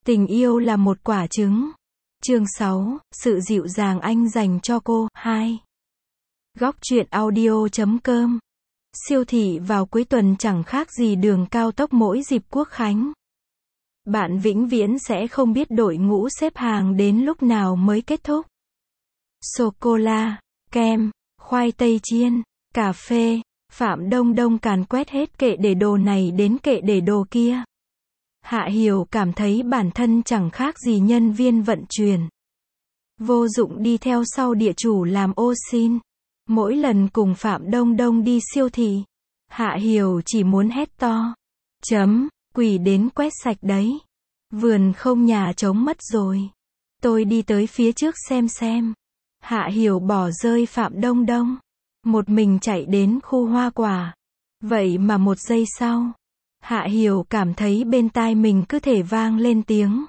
Tình yêu là một quả trứng. Chương 6, sự dịu dàng anh dành cho cô. 2. Góc truyện audio.com. Siêu thị vào cuối tuần chẳng khác gì đường cao tốc mỗi dịp Quốc khánh. Bạn vĩnh viễn sẽ không biết đội ngũ xếp hàng đến lúc nào mới kết thúc. Sô-cô-la, kem, khoai tây chiên, cà phê, Phạm Đông Đông càn quét hết kệ để đồ này đến kệ để đồ kia. Hạ Hiểu cảm thấy bản thân chẳng khác gì nhân viên vận chuyển. Vô dụng đi theo sau địa chủ làm ô xin. Mỗi lần cùng Phạm Đông Đông đi siêu thị, Hạ Hiểu chỉ muốn hét to. Quỷ đến quét sạch đấy. Vườn không nhà trống mất rồi. Tôi đi tới phía trước xem. Hạ Hiểu bỏ rơi Phạm Đông Đông. Một mình chạy đến khu hoa quả. Vậy mà một giây sau, Hạ Hiểu cảm thấy bên tai mình cứ thể vang lên tiếng.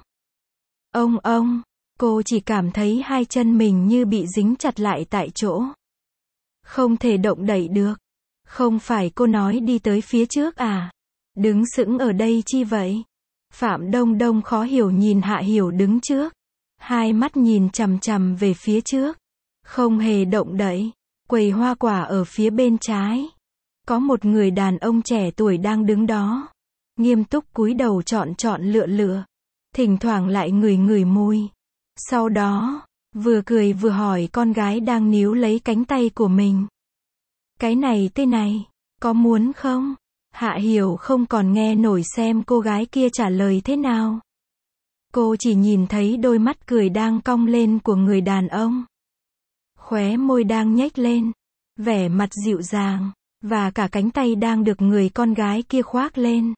Ông, cô chỉ cảm thấy hai chân mình như bị dính chặt lại tại chỗ. Không thể động đậy được. Không phải cô nói đi tới phía trước à? Đứng sững ở đây chi vậy? Phạm Đông Đông khó hiểu nhìn Hạ Hiểu đứng trước. Hai mắt nhìn chằm chằm về phía trước. Không hề động đậy. Quầy hoa quả ở phía bên trái. Có một người đàn ông trẻ tuổi đang đứng đó. Nghiêm túc cúi đầu chọn lựa. Thỉnh thoảng lại ngửi mùi. Sau đó, vừa cười vừa hỏi con gái đang níu lấy cánh tay của mình. Cái này tên này, có muốn không? Hạ Hiểu không còn nghe nổi xem cô gái kia trả lời thế nào. Cô chỉ nhìn thấy đôi mắt cười đang cong lên của người đàn ông. Khóe môi đang nhếch lên. Vẻ mặt dịu dàng. Và cả cánh tay đang được người con gái kia khoác lên.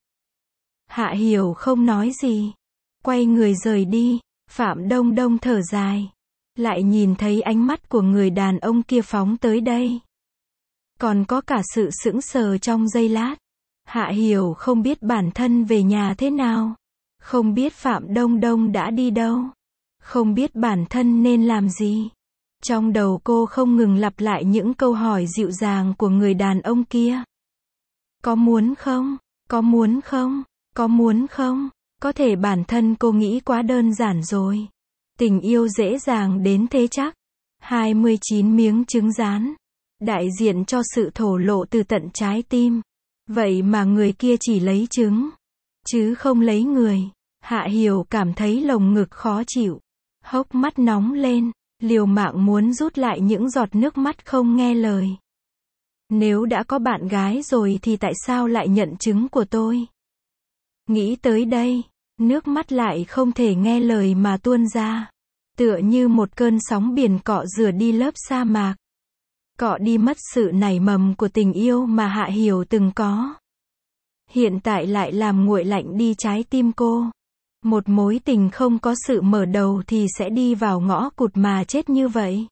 Hạ Hiểu không nói gì. Quay người rời đi. Phạm Đông Đông thở dài. Lại nhìn thấy ánh mắt của người đàn ông kia phóng tới đây. Còn có cả sự sững sờ trong giây lát. Hạ Hiểu không biết bản thân về nhà thế nào. Không biết Phạm Đông Đông đã đi đâu. Không biết bản thân nên làm gì. Trong đầu cô không ngừng lặp lại những câu hỏi dịu dàng của người đàn ông kia. Có muốn không? Có muốn không? Có muốn không? Có thể bản thân cô nghĩ quá đơn giản rồi. Tình yêu dễ dàng đến thế chắc. 29 miếng trứng rán. Đại diện cho sự thổ lộ từ tận trái tim. Vậy mà người kia chỉ lấy trứng, chứ không lấy người. Hạ Hiểu cảm thấy lồng ngực khó chịu. Hốc mắt nóng lên. Liều mạng muốn rút lại những giọt nước mắt không nghe lời. Nếu đã có bạn gái rồi thì tại sao lại nhận trứng của tôi? Nghĩ tới đây, nước mắt lại không thể nghe lời mà tuôn ra. Tựa như một cơn sóng biển cọ rửa đi lớp sa mạc. Cọ đi mất sự nảy mầm của tình yêu mà Hạ Hiểu từng có. Hiện tại lại làm nguội lạnh đi trái tim cô. Một mối tình không có sự mở đầu thì sẽ đi vào ngõ cụt mà chết như vậy.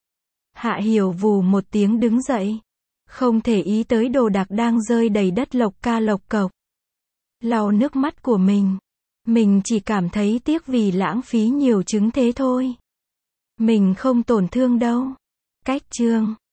Hạ Hiểu vù một tiếng đứng dậy. Không thể ý tới đồ đạc đang rơi đầy đất lộc cộc. Lau nước mắt của mình. Mình chỉ cảm thấy tiếc vì lãng phí nhiều trứng thế thôi. Mình không tổn thương đâu. Cách chương